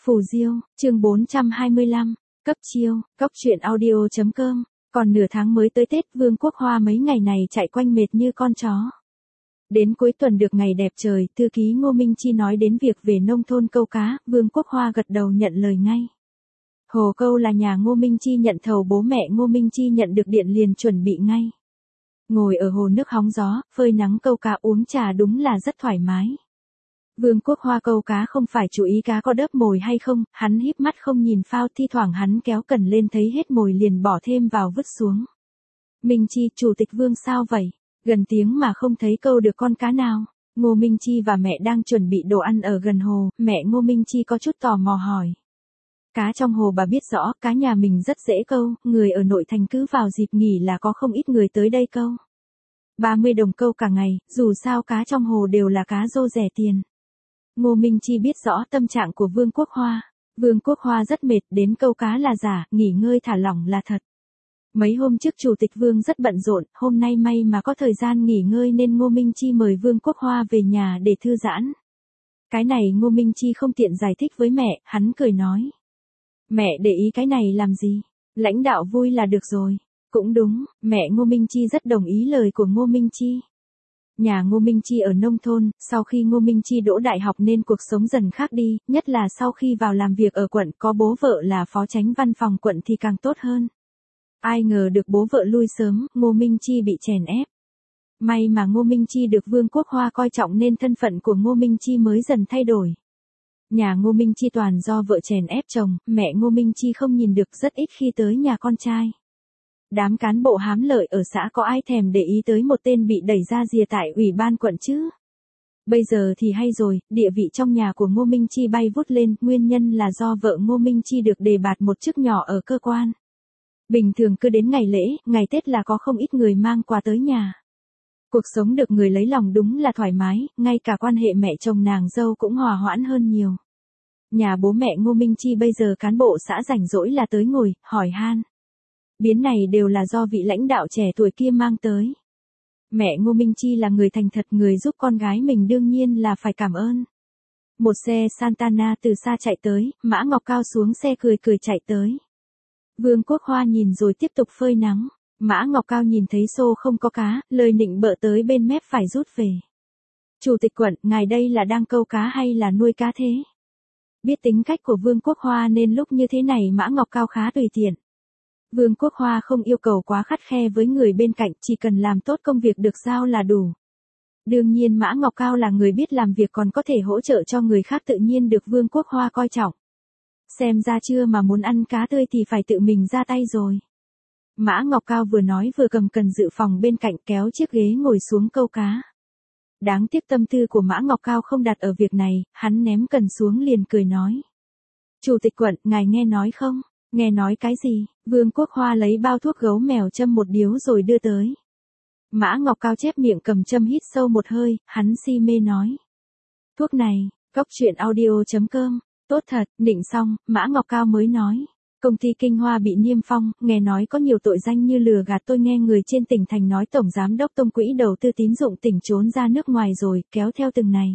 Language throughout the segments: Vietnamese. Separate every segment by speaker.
Speaker 1: Phù Diêu, chương 425, cấp chiêu, cóc truyện audio.com, còn nửa tháng mới tới Tết, Vương Quốc Hoa mấy ngày này chạy quanh mệt như con chó. Đến cuối tuần được ngày đẹp trời, thư ký Ngô Minh Chi nói đến việc về nông thôn câu cá, Vương Quốc Hoa gật đầu nhận lời ngay. Hồ câu là nhà Ngô Minh Chi nhận thầu, bố mẹ Ngô Minh Chi nhận được điện liền chuẩn bị ngay. Ngồi ở hồ nước hóng gió, phơi nắng câu cá uống trà đúng là rất thoải mái. Vương Quốc Hoa câu cá không phải chú ý cá có đớp mồi hay không, hắn híp mắt không nhìn phao, thi thoảng hắn kéo cần lên thấy hết mồi liền bỏ thêm vào vứt xuống. Minh Chi, chủ tịch Vương sao vậy? Gần tiếng mà không thấy câu được con cá nào. Ngô Minh Chi và mẹ đang chuẩn bị đồ ăn ở gần hồ, mẹ Ngô Minh Chi có chút tò mò hỏi. Cá trong hồ bà biết rõ, cá nhà mình rất dễ câu, người ở nội thành cứ vào dịp nghỉ là có không ít người tới đây câu. 30 đồng câu cả ngày, dù sao cá trong hồ đều là cá rô rẻ tiền. Ngô Minh Chi biết rõ tâm trạng của Vương Quốc Hoa. Vương Quốc Hoa rất mệt, đến câu cá là giả, nghỉ ngơi thả lỏng là thật. Mấy hôm trước chủ tịch Vương rất bận rộn, hôm nay may mà có thời gian nghỉ ngơi nên Ngô Minh Chi mời Vương Quốc Hoa về nhà để thư giãn. Cái này Ngô Minh Chi không tiện giải thích với mẹ, hắn cười nói. Mẹ để ý cái này làm gì? Lãnh đạo vui là được rồi. Cũng đúng, mẹ Ngô Minh Chi rất đồng ý lời của Ngô Minh Chi. Nhà Ngô Minh Chi ở nông thôn, sau khi Ngô Minh Chi đỗ đại học nên cuộc sống dần khác đi, nhất là sau khi vào làm việc ở quận, có bố vợ là phó chánh văn phòng quận thì càng tốt hơn. Ai ngờ được bố vợ lui sớm, Ngô Minh Chi bị chèn ép. May mà Ngô Minh Chi được Vương Quốc Hoa coi trọng nên thân phận của Ngô Minh Chi mới dần thay đổi. Nhà Ngô Minh Chi toàn do vợ chèn ép chồng, mẹ Ngô Minh Chi không nhìn được, rất ít khi tới nhà con trai. Đám cán bộ hám lợi ở xã có ai thèm để ý tới một tên bị đẩy ra rìa tại ủy ban quận chứ? Bây giờ thì hay rồi, địa vị trong nhà của Ngô Minh Chi bay vút lên, nguyên nhân là do vợ Ngô Minh Chi được đề bạt một chức nhỏ ở cơ quan. Bình thường cứ đến ngày lễ, ngày Tết là có không ít người mang quà tới nhà. Cuộc sống được người lấy lòng đúng là thoải mái, ngay cả quan hệ mẹ chồng nàng dâu cũng hòa hoãn hơn nhiều. Nhà bố mẹ Ngô Minh Chi bây giờ cán bộ xã rảnh rỗi là tới ngồi, hỏi han. Biến này đều là do vị lãnh đạo trẻ tuổi kia mang tới. Mẹ Ngô Minh Chi là người thành thật, người giúp con gái mình đương nhiên là phải cảm ơn. Một xe Santana từ xa chạy tới, Mã Ngọc Cao xuống xe cười cười chạy tới. Vương Quốc Hoa nhìn rồi tiếp tục phơi nắng. Mã Ngọc Cao nhìn thấy xô không có cá, lời nịnh bợ tới bên mép phải rút về. Chủ tịch quận, ngài đây là đang câu cá hay là nuôi cá thế? Biết tính cách của Vương Quốc Hoa nên lúc như thế này Mã Ngọc Cao khá tùy tiện. Vương Quốc Hoa không yêu cầu quá khắt khe với người bên cạnh, chỉ cần làm tốt công việc được giao là đủ. Đương nhiên Mã Ngọc Cao là người biết làm việc còn có thể hỗ trợ cho người khác, tự nhiên được Vương Quốc Hoa coi trọng. Xem ra chưa mà muốn ăn cá tươi thì phải tự mình ra tay rồi. Mã Ngọc Cao vừa nói vừa cầm cần dự phòng bên cạnh kéo chiếc ghế ngồi xuống câu cá. Đáng tiếc tâm tư của Mã Ngọc Cao không đặt ở việc này, hắn ném cần xuống liền cười nói. Chủ tịch quận, ngài nghe nói không? Nghe nói cái gì? Vương Quốc Hoa lấy bao thuốc gấu mèo châm một điếu rồi đưa tới. Mã Ngọc Cao chép miệng cầm châm hít sâu một hơi, hắn si mê nói. Thuốc này, cóc truyện audio.com, tốt thật, nịnh xong, Mã Ngọc Cao mới nói. Công ty Kinh Hoa bị niêm phong, nghe nói có nhiều tội danh như lừa gạt, tôi nghe người trên tỉnh thành nói Tổng Giám đốc Tông Quỹ đầu tư tín dụng tỉnh trốn ra nước ngoài rồi, kéo theo từng này.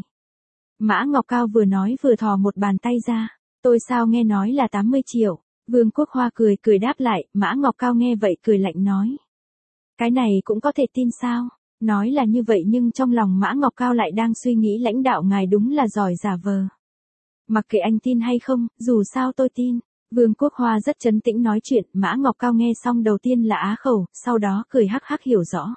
Speaker 1: Mã Ngọc Cao vừa nói vừa thò một bàn tay ra, tôi sao nghe nói là 80 triệu. Vương Quốc Hoa cười cười đáp lại, Mã Ngọc Cao nghe vậy cười lạnh nói. Cái này cũng có thể tin sao? Nói là như vậy nhưng trong lòng Mã Ngọc Cao lại đang suy nghĩ lãnh đạo ngài đúng là giỏi giả vờ. Mặc kệ anh tin hay không, dù sao tôi tin. Vương Quốc Hoa rất trấn tĩnh nói chuyện, Mã Ngọc Cao nghe xong đầu tiên là á khẩu, sau đó cười hắc hắc hiểu rõ.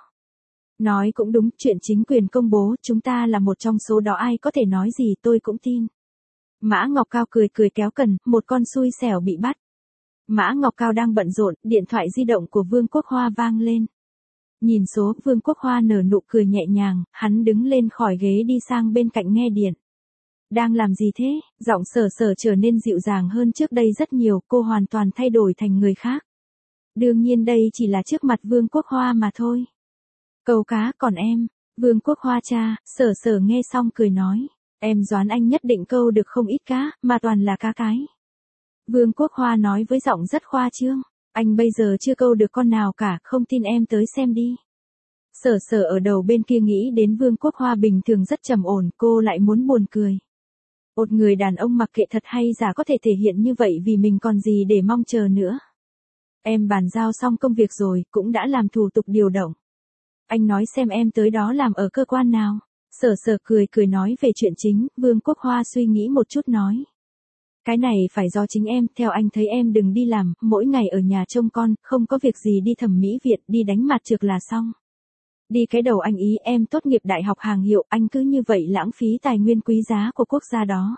Speaker 1: Nói cũng đúng, chuyện chính quyền công bố, chúng ta là một trong số đó, ai có thể nói gì tôi cũng tin. Mã Ngọc Cao cười cười kéo cần, một con xui xẻo bị bắt. Mã Ngọc Cao đang bận rộn, điện thoại di động của Vương Quốc Hoa vang lên. Nhìn số, Vương Quốc Hoa nở nụ cười nhẹ nhàng, hắn đứng lên khỏi ghế đi sang bên cạnh nghe điện. Đang làm gì thế? Giọng Sở Sở trở nên dịu dàng hơn trước đây rất nhiều, cô hoàn toàn thay đổi thành người khác. Đương nhiên đây chỉ là trước mặt Vương Quốc Hoa mà thôi. Câu cá, còn em? Vương Quốc Hoa cha, Sở Sở nghe xong cười nói. Em đoán anh nhất định câu được không ít cá, mà toàn là cá cái. Vương Quốc Hoa nói với giọng rất khoa trương. Anh bây giờ chưa câu được con nào cả, không tin em tới xem đi. Sở Sở ở đầu bên kia nghĩ đến Vương Quốc Hoa bình thường rất trầm ổn, cô lại muốn buồn cười. Một người đàn ông mặc kệ thật hay giả có thể thể hiện như vậy vì mình còn gì để mong chờ nữa. Em bàn giao xong công việc rồi, cũng đã làm thủ tục điều động. Anh nói xem em tới đó làm ở cơ quan nào. Sở Sở cười cười nói về chuyện chính, Vương Quốc Hoa suy nghĩ một chút nói. Cái này phải do chính em, theo anh thấy em đừng đi làm, mỗi ngày ở nhà trông con, không có việc gì đi thẩm mỹ viện, đi đánh mặt trược là xong. Đi cái đầu anh ý, em tốt nghiệp đại học hàng hiệu, anh cứ như vậy lãng phí tài nguyên quý giá của quốc gia đó.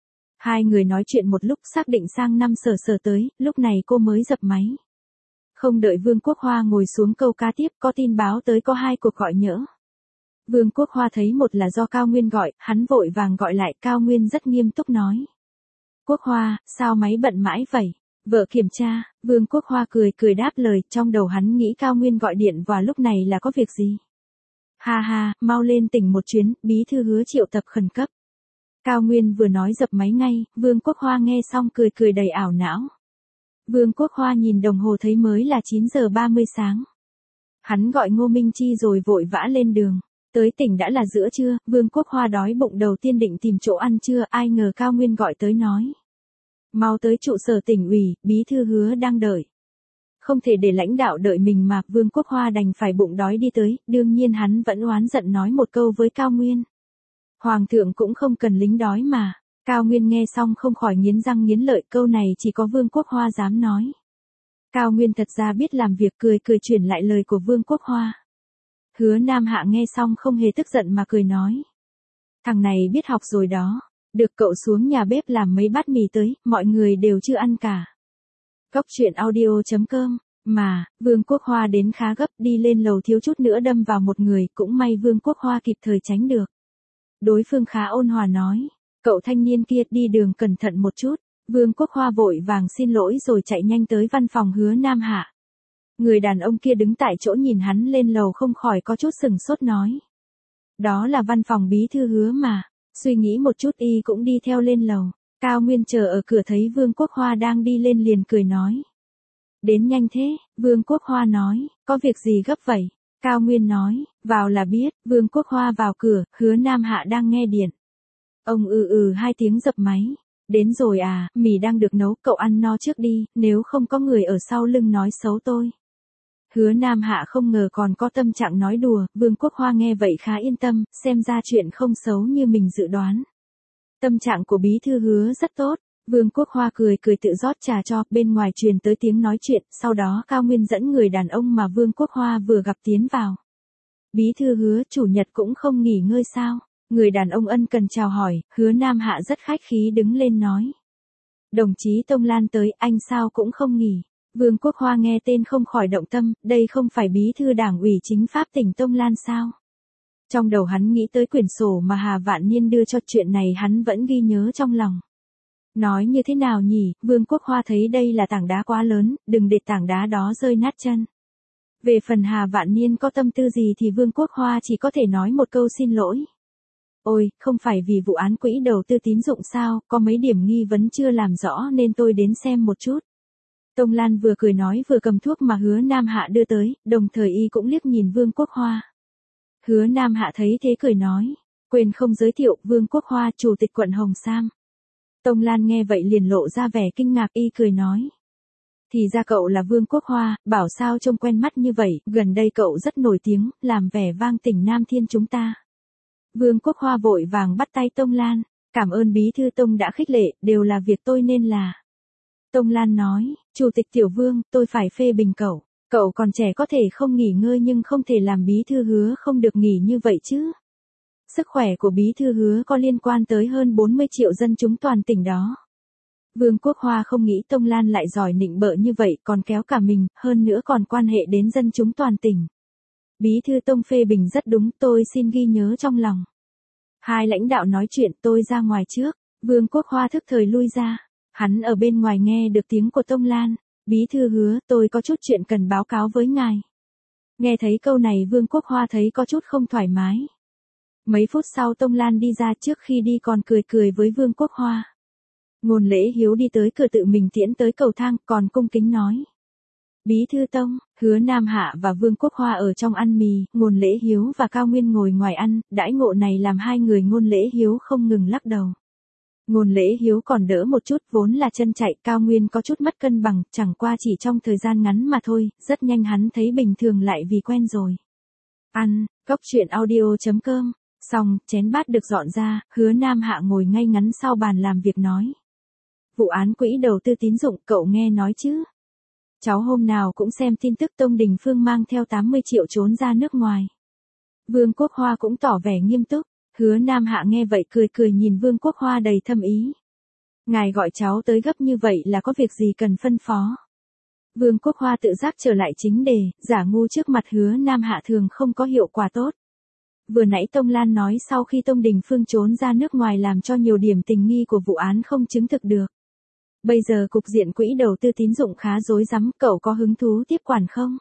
Speaker 1: Hai người nói chuyện một lúc xác định sang năm Sở Sở tới, lúc này cô mới dập máy. Không đợi Vương Quốc Hoa ngồi xuống câu cá tiếp, có tin báo tới có 2 cuộc gọi nhỡ. Vương Quốc Hoa thấy một là do Cao Nguyên gọi, hắn vội vàng gọi lại, Cao Nguyên rất nghiêm túc nói. Quốc Hoa, sao máy bận mãi vậy? Vợ kiểm tra, Vương Quốc Hoa cười cười đáp lời, trong đầu hắn nghĩ Cao Nguyên gọi điện vào lúc này là có việc gì? Ha ha, mau lên tỉnh một chuyến, bí thư Hứa triệu tập khẩn cấp. Cao Nguyên vừa nói dập máy ngay, Vương Quốc Hoa nghe xong cười cười đầy ảo não. Vương Quốc Hoa nhìn đồng hồ thấy mới là 9 giờ 30 sáng. Hắn gọi Ngô Minh Chi rồi vội vã lên đường. Tới tỉnh đã là giữa trưa, Vương Quốc Hoa đói bụng đầu tiên định tìm chỗ ăn trưa, ai ngờ Cao Nguyên gọi tới nói. Mau tới trụ sở tỉnh ủy, bí thư Hứa đang đợi. Không thể để lãnh đạo đợi mình mà, Vương Quốc Hoa đành phải bụng đói đi tới, đương nhiên hắn vẫn oán giận nói một câu với Cao Nguyên. Hoàng thượng cũng không cần lính đói mà. Cao Nguyên nghe xong không khỏi nghiến răng nghiến lợi, câu này chỉ có Vương Quốc Hoa dám nói. Cao Nguyên thật ra biết làm việc, cười cười chuyển lại lời của Vương Quốc Hoa. Hứa Nam Hạ nghe xong không hề tức giận mà cười nói. Thằng này biết học rồi đó, được cậu xuống nhà bếp làm mấy bát mì tới, mọi người đều chưa ăn cả. Cóc truyện audio.com, mà, Vương Quốc Hoa đến khá gấp, đi lên lầu thiếu chút nữa đâm vào một người, cũng may Vương Quốc Hoa kịp thời tránh được. Đối phương khá ôn hòa nói, cậu thanh niên kia đi đường cẩn thận một chút. Vương Quốc Hoa vội vàng xin lỗi rồi chạy nhanh tới văn phòng Hứa Nam Hạ. Người đàn ông kia đứng tại chỗ nhìn hắn lên lầu không khỏi có chút sừng sốt nói. Đó là văn phòng bí thư Hứa mà. Suy nghĩ một chút y cũng đi theo lên lầu. Cao Nguyên chờ ở cửa thấy Vương Quốc Hoa đang đi lên liền cười nói. Đến nhanh thế, Vương Quốc Hoa nói, có việc gì gấp vậy? Cao Nguyên nói, vào là biết. Vương Quốc Hoa vào cửa, Hứa Nam Hạ đang nghe điện. Ông 2 tiếng dập máy. Đến rồi à, mì đang được nấu, cậu ăn no trước đi, nếu không có người ở sau lưng nói xấu tôi. Hứa Nam Hạ không ngờ còn có tâm trạng nói đùa, Vương Quốc Hoa nghe vậy khá yên tâm, xem ra chuyện không xấu như mình dự đoán. Tâm trạng của bí thư Hứa rất tốt, Vương Quốc Hoa cười cười tự rót trà cho, bên ngoài truyền tới tiếng nói chuyện, sau đó Cao Nguyên dẫn người đàn ông mà Vương Quốc Hoa vừa gặp tiến vào. Bí thư Hứa, chủ nhật cũng không nghỉ ngơi sao? Người đàn ông ân cần chào hỏi, Hứa Nam Hạ rất khách khí đứng lên nói. Đồng chí Tông Lan tới, anh sao cũng không nghỉ. Vương Quốc Hoa nghe tên không khỏi động tâm, đây không phải bí thư đảng ủy chính pháp tỉnh Tông Lan sao? Trong đầu hắn nghĩ tới quyển sổ mà Hà Vạn Niên đưa cho, chuyện này hắn vẫn ghi nhớ trong lòng. Nói như thế nào nhỉ, Vương Quốc Hoa thấy đây là tảng đá quá lớn, đừng để tảng đá đó rơi nát chân. Về phần Hà Vạn Niên có tâm tư gì thì Vương Quốc Hoa chỉ có thể nói một câu xin lỗi. Ôi, không phải vì vụ án quỹ đầu tư tín dụng sao, có mấy điểm nghi vấn chưa làm rõ nên tôi đến xem một chút. Tông Lan vừa cười nói vừa cầm thuốc mà Hứa Nam Hạ đưa tới, đồng thời y cũng liếc nhìn Vương Quốc Hoa. Hứa Nam Hạ thấy thế cười nói, quên không giới thiệu, Vương Quốc Hoa, chủ tịch quận Hồng Sam. Tông Lan nghe vậy liền lộ ra vẻ kinh ngạc, y cười nói. Thì ra cậu là Vương Quốc Hoa, bảo sao trông quen mắt như vậy, gần đây cậu rất nổi tiếng, làm vẻ vang tỉnh Nam Thiên chúng ta. Vương Quốc Hoa vội vàng bắt tay Tông Lan, cảm ơn bí thư Tông đã khích lệ, đều là việc tôi nên là. Tông Lan nói, Chủ tịch Tiểu Vương, tôi phải phê bình cậu. Cậu còn trẻ có thể không nghỉ ngơi nhưng không thể làm bí thư Hứa không được nghỉ như vậy chứ. Sức khỏe của bí thư Hứa có liên quan tới hơn 40 triệu dân chúng toàn tỉnh đó. Vương Quốc Hoa không nghĩ Tông Lan lại giỏi nịnh bợ như vậy, còn kéo cả mình, hơn nữa còn quan hệ đến dân chúng toàn tỉnh. Bí thư Tông phê bình rất đúng, tôi xin ghi nhớ trong lòng. Hai lãnh đạo nói chuyện, tôi ra ngoài trước. Vương Quốc Hoa thức thời lui ra. Hắn ở bên ngoài nghe được tiếng của Tông Lan. Bí thư Hứa, tôi có chút chuyện cần báo cáo với ngài. Nghe thấy câu này Vương Quốc Hoa thấy có chút không thoải mái. Mấy phút sau Tông Lan đi ra, trước khi đi còn cười cười với Vương Quốc Hoa. Ngôn Lễ Hiếu đi tới cửa tự mình tiễn tới cầu thang, còn cung kính nói. Bí thư Tông, Hứa Nam Hạ và Vương Quốc Hoa ở trong ăn mì, Ngôn Lễ Hiếu và Cao Nguyên ngồi ngoài ăn, đãi ngộ này làm hai người Ngôn Lễ Hiếu không ngừng lắc đầu. Ngôn Lễ Hiếu còn đỡ một chút, vốn là chân chạy, Cao Nguyên có chút mất cân bằng, chẳng qua chỉ trong thời gian ngắn mà thôi, rất nhanh hắn thấy bình thường lại vì quen rồi. Ăn, cốc truyện audio.com, xong, chén bát được dọn ra, Hứa Nam Hạ ngồi ngay ngắn sau bàn làm việc nói. Vụ án quỹ đầu tư tín dụng cậu nghe nói chứ? Cháu hôm nào cũng xem tin tức Tông Đình Phương mang theo 80 triệu trốn ra nước ngoài. Vương Quốc Hoa cũng tỏ vẻ nghiêm túc. Hứa Nam Hạ nghe vậy cười cười nhìn Vương Quốc Hoa đầy thâm ý. Ngài gọi cháu tới gấp như vậy là có việc gì cần phân phó? Vương Quốc Hoa tự giác trở lại chính đề, giả ngu trước mặt Hứa Nam Hạ thường không có hiệu quả tốt. Vừa nãy Tông Lan nói sau khi Tông Đình Phương trốn ra nước ngoài làm cho nhiều điểm tình nghi của vụ án không chứng thực được. Bây giờ cục diện quỹ đầu tư tín dụng khá rối rắm, cậu có hứng thú tiếp quản không?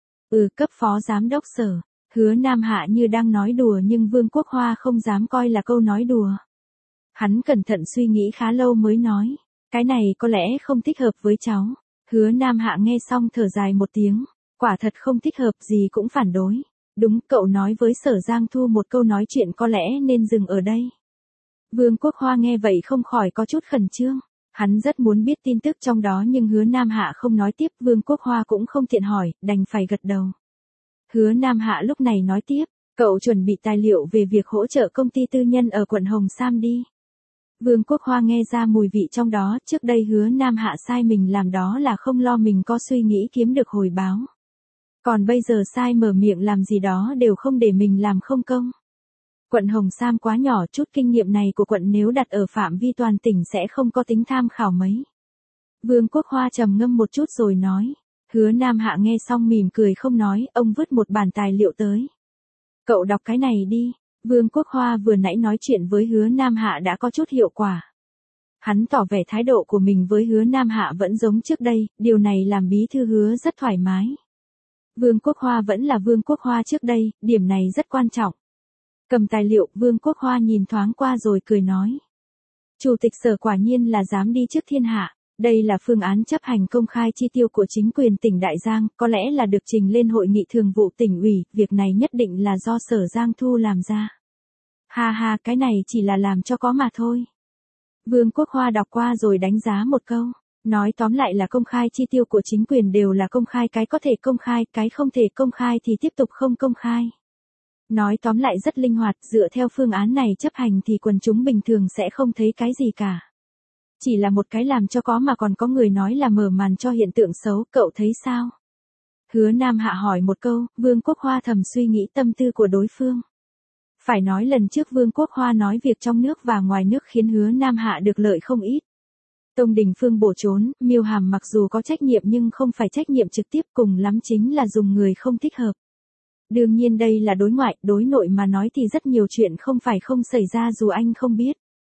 Speaker 1: Cấp phó giám đốc Sở. Hứa Nam Hạ như đang nói đùa nhưng Vương Quốc Hoa không dám coi là câu nói đùa. Hắn cẩn thận suy nghĩ khá lâu mới nói, cái này có lẽ không thích hợp với cháu. Hứa Nam Hạ nghe xong thở dài một tiếng, quả thật không thích hợp, gì cũng phản đối. Đúng, cậu nói với Sở Giang Thu một câu nói chuyện có lẽ nên dừng ở đây. Vương Quốc Hoa nghe vậy không khỏi có chút khẩn trương. Hắn rất muốn biết tin tức trong đó nhưng Hứa Nam Hạ không nói tiếp, Vương Quốc Hoa cũng không tiện hỏi, đành phải gật đầu. Hứa Nam Hạ lúc này nói tiếp, cậu chuẩn bị tài liệu về việc hỗ trợ công ty tư nhân ở quận Hồng Sam đi. Vương Quốc Hoa nghe ra mùi vị trong đó, trước đây Hứa Nam Hạ sai mình làm đó là không lo mình có suy nghĩ kiếm được hồi báo. Còn bây giờ sai mở miệng làm gì đó đều không để mình làm không công. Quận Hồng Sam quá nhỏ, chút kinh nghiệm này của quận nếu đặt ở phạm vi toàn tỉnh sẽ không có tính tham khảo mấy. Vương Quốc Hoa trầm ngâm một chút rồi nói. Hứa Nam Hạ nghe xong mỉm cười không nói, ông vứt một bản tài liệu tới. Cậu đọc cái này đi. Vương Quốc Hoa vừa nãy nói chuyện với Hứa Nam Hạ đã có chút hiệu quả. Hắn tỏ vẻ thái độ của mình với Hứa Nam Hạ vẫn giống trước đây, điều này làm bí thư Hứa rất thoải mái. Vương Quốc Hoa vẫn là Vương Quốc Hoa trước đây, điểm này rất quan trọng. Cầm tài liệu, Vương Quốc Hoa nhìn thoáng qua rồi cười nói. Chủ tịch Sở quả nhiên là dám đi trước thiên hạ. Đây là phương án chấp hành công khai chi tiêu của chính quyền tỉnh Đại Giang, có lẽ là được trình lên hội nghị thường vụ tỉnh ủy, việc này nhất định là do Sở Giang Thu làm ra. Ha ha, cái này chỉ là làm cho có mà thôi. Vương Quốc Hoa đọc qua rồi đánh giá một câu, nói tóm lại là công khai chi tiêu của chính quyền đều là công khai, cái có thể công khai, cái không thể công khai thì tiếp tục không công khai. Nói tóm lại rất linh hoạt, dựa theo phương án này chấp hành thì quần chúng bình thường sẽ không thấy cái gì cả. Chỉ là một cái làm cho có mà còn có người nói là mở màn cho hiện tượng xấu, cậu thấy sao? Hứa Nam Hạ hỏi một câu, Vương Quốc Hoa thầm suy nghĩ tâm tư của đối phương. Phải nói lần trước Vương Quốc Hoa nói việc trong nước và ngoài nước khiến Hứa Nam Hạ được lợi không ít. Tông Đình Phương bỏ trốn, Miêu Hàm mặc dù có trách nhiệm nhưng không phải trách nhiệm trực tiếp, cùng lắm chính là dùng người không thích hợp. Đương nhiên đây là đối ngoại, đối nội mà nói thì rất nhiều chuyện không phải không xảy ra dù anh không biết.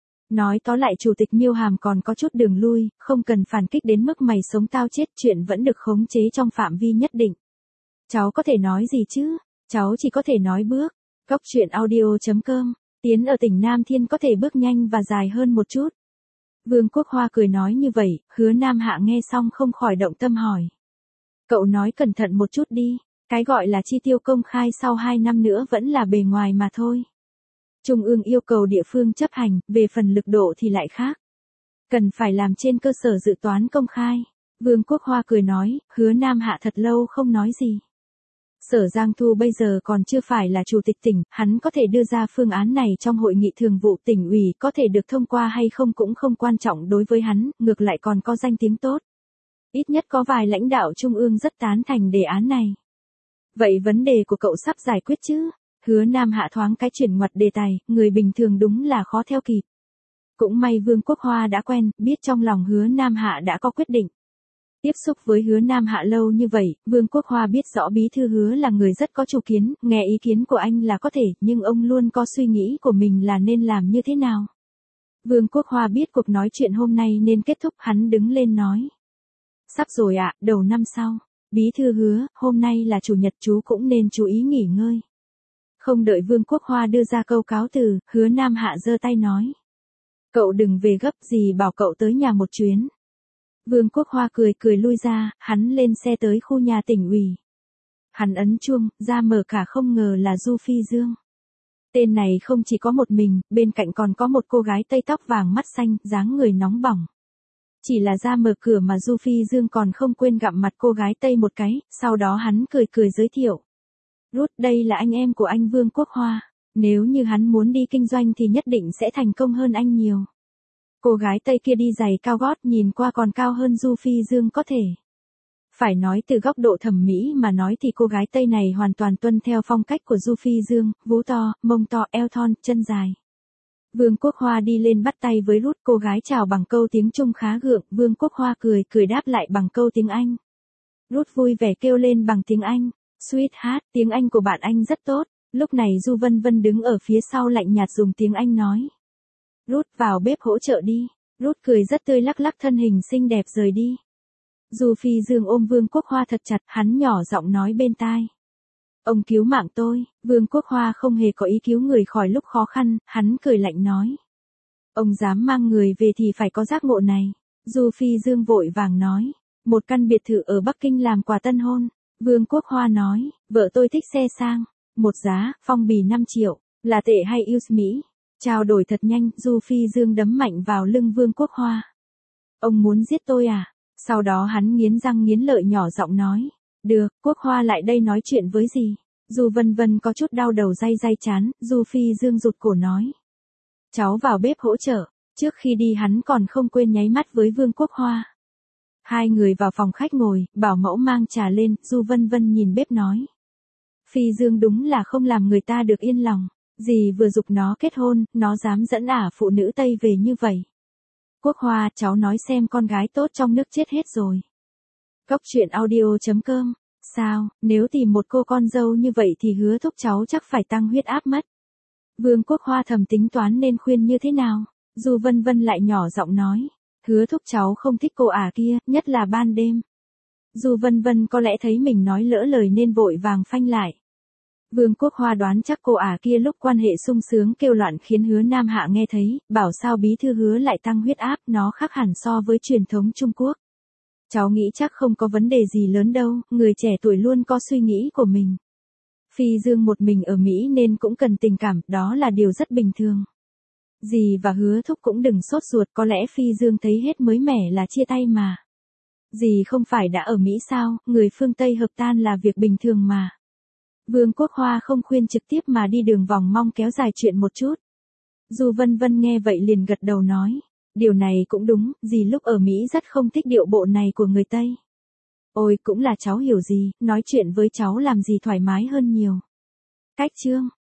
Speaker 1: Nói tóm lại Chủ tịch Miêu Hàm còn có chút đường lui, không cần phản kích đến mức mày sống tao chết, chuyện vẫn được khống chế trong phạm vi nhất định. Cháu có thể nói gì chứ? Cháu chỉ có thể nói bước. Cốc truyện audio.com, tiến ở tỉnh Nam Thiên có thể bước nhanh và dài hơn một chút. Vương Quốc Hoa cười nói như vậy, Hứa Nam Hạ nghe xong không khỏi động tâm hỏi. Cậu nói cẩn thận một chút đi, cái gọi là chi tiêu công khai sau 2 năm nữa vẫn là bề ngoài mà thôi. Trung ương yêu cầu địa phương chấp hành, về phần lực độ thì lại khác. Cần phải làm trên cơ sở dự toán công khai. Vương Quốc Hoa cười nói, Hứa Nam Hạ thật lâu không nói gì. Sở Giang Thu bây giờ còn chưa phải là chủ tịch tỉnh, hắn có thể đưa ra phương án này trong hội nghị thường vụ tỉnh ủy, có thể được thông qua hay không cũng không quan trọng đối với hắn, ngược lại còn có danh tiếng tốt. Ít nhất có vài lãnh đạo trung ương rất tán thành đề án này. Vậy vấn đề của cậu sắp giải quyết chứ? Hứa Nam Hạ thoáng cái chuyển ngoặt đề tài, người bình thường đúng là khó theo kịp. Cũng may Vương Quốc Hoa đã quen, biết trong lòng Hứa Nam Hạ đã có quyết định. Tiếp xúc với Hứa Nam Hạ lâu như vậy, Vương Quốc Hoa biết rõ bí thư Hứa là người rất có chủ kiến, nghe ý kiến của anh là có thể, nhưng ông luôn có suy nghĩ của mình là nên làm như thế nào. Vương Quốc Hoa biết cuộc nói chuyện hôm nay nên kết thúc, hắn đứng lên nói. Sắp rồi ạ, đầu năm sau. Bí thư Hứa, hôm nay là chủ nhật chú cũng nên chú ý nghỉ ngơi. Không đợi Vương Quốc Hoa đưa ra câu cáo từ, Hứa Nam Hạ giơ tay nói. Cậu đừng về gấp, gì bảo cậu tới nhà một chuyến. Vương Quốc Hoa cười cười lui ra, hắn lên xe tới khu nhà tỉnh ủy. Hắn ấn chuông, ra mở cả không ngờ là Du Phi Dương. Tên này không chỉ có một mình, bên cạnh còn có một cô gái tây tóc vàng mắt xanh, dáng người nóng bỏng. Chỉ là ra mở cửa mà Du Phi Dương còn không quên gặm mặt cô gái tây một cái, sau đó hắn cười cười giới thiệu. Ruth, đây là anh em của anh Vương Quốc Hoa. Nếu như hắn muốn đi kinh doanh thì nhất định sẽ thành công hơn anh nhiều. Cô gái tây kia đi giày cao gót nhìn qua còn cao hơn Du Phi Dương có thể. Phải nói từ góc độ thẩm mỹ mà nói thì cô gái tây này hoàn toàn tuân theo phong cách của Du Phi Dương, vú to, mông to, eo thon, chân dài. Vương Quốc Hoa đi lên bắt tay với Ruth, cô gái chào bằng câu tiếng Trung khá gượng, Vương Quốc Hoa cười cười đáp lại bằng câu tiếng Anh. Ruth vui vẻ kêu lên bằng tiếng Anh, Sweetheart, tiếng Anh của bạn anh rất tốt. Lúc này Du Vân Vân đứng ở phía sau lạnh nhạt dùng tiếng Anh nói. Ruth, vào bếp hỗ trợ đi. Ruth cười rất tươi lắc lắc thân hình xinh đẹp rời đi. Du Phi Dương ôm Vương Quốc Hoa thật chặt, hắn nhỏ giọng nói bên tai. Ông cứu mạng tôi. Vương Quốc Hoa không hề có ý cứu người khỏi lúc khó khăn, hắn cười lạnh nói. Ông dám mang người về thì phải có giác ngộ này. Du Phi Dương vội vàng nói. Một căn biệt thự ở Bắc Kinh làm quà tân hôn. Vương Quốc Hoa nói, vợ tôi thích xe sang. Một giá, phong bì 5 triệu, là tệ hay yêu Mỹ? Trao đổi thật nhanh, Du Phi Dương đấm mạnh vào lưng Vương Quốc Hoa. Ông muốn giết tôi à? Sau đó hắn nghiến răng nghiến lợi nhỏ giọng nói. Được, Quốc Hoa lại đây nói chuyện với gì? Du Vân Vân có chút đau đầu day day chán, Du Phi Dương rụt cổ nói. Cháu vào bếp hỗ trợ, trước khi đi hắn còn không quên nháy mắt với Vương Quốc Hoa. Hai người vào phòng khách ngồi, bảo mẫu mang trà lên, Du Vân Vân nhìn bếp nói. Phi Dương đúng là không làm người ta được yên lòng. Dì vừa giục nó kết hôn, nó dám dẫn ả phụ nữ Tây về như vậy. Quốc Hoa, cháu nói xem con gái tốt trong nước chết hết rồi. Cốc truyện audio.com. Sao, nếu tìm một cô con dâu như vậy thì Hứa thúc cháu chắc phải tăng huyết áp mất. Vương Quốc Hoa thầm tính toán nên khuyên như thế nào. Du Vân Vân lại nhỏ giọng nói. Hứa thúc cháu không thích cô ả kia, nhất là ban đêm. Du Vân Vân có lẽ thấy mình nói lỡ lời nên vội vàng phanh lại. Vương Quốc Hoa đoán chắc cô ả kia lúc quan hệ sung sướng kêu loạn khiến Hứa Nam Hạ nghe thấy, bảo sao bí thư Hứa lại tăng huyết áp, nó khác hẳn so với truyền thống Trung Quốc. Cháu nghĩ chắc không có vấn đề gì lớn đâu, người trẻ tuổi luôn có suy nghĩ của mình. Phi Dương một mình ở Mỹ nên cũng cần tình cảm, đó là điều rất bình thường. Dì và Hứa thúc cũng đừng sốt ruột, có lẽ Phi Dương thấy hết mới mẻ là chia tay mà. Dì không phải đã ở Mỹ sao, người phương Tây hợp tan là việc bình thường mà. Vương Quốc Hoa không khuyên trực tiếp mà đi đường vòng mong kéo dài chuyện một chút. Du Vân Vân nghe vậy liền gật đầu nói. Điều này cũng đúng, dì lúc ở Mỹ rất không thích điệu bộ này của người Tây. Ôi cũng là cháu hiểu gì, nói chuyện với cháu làm gì thoải mái hơn nhiều. Cách chương.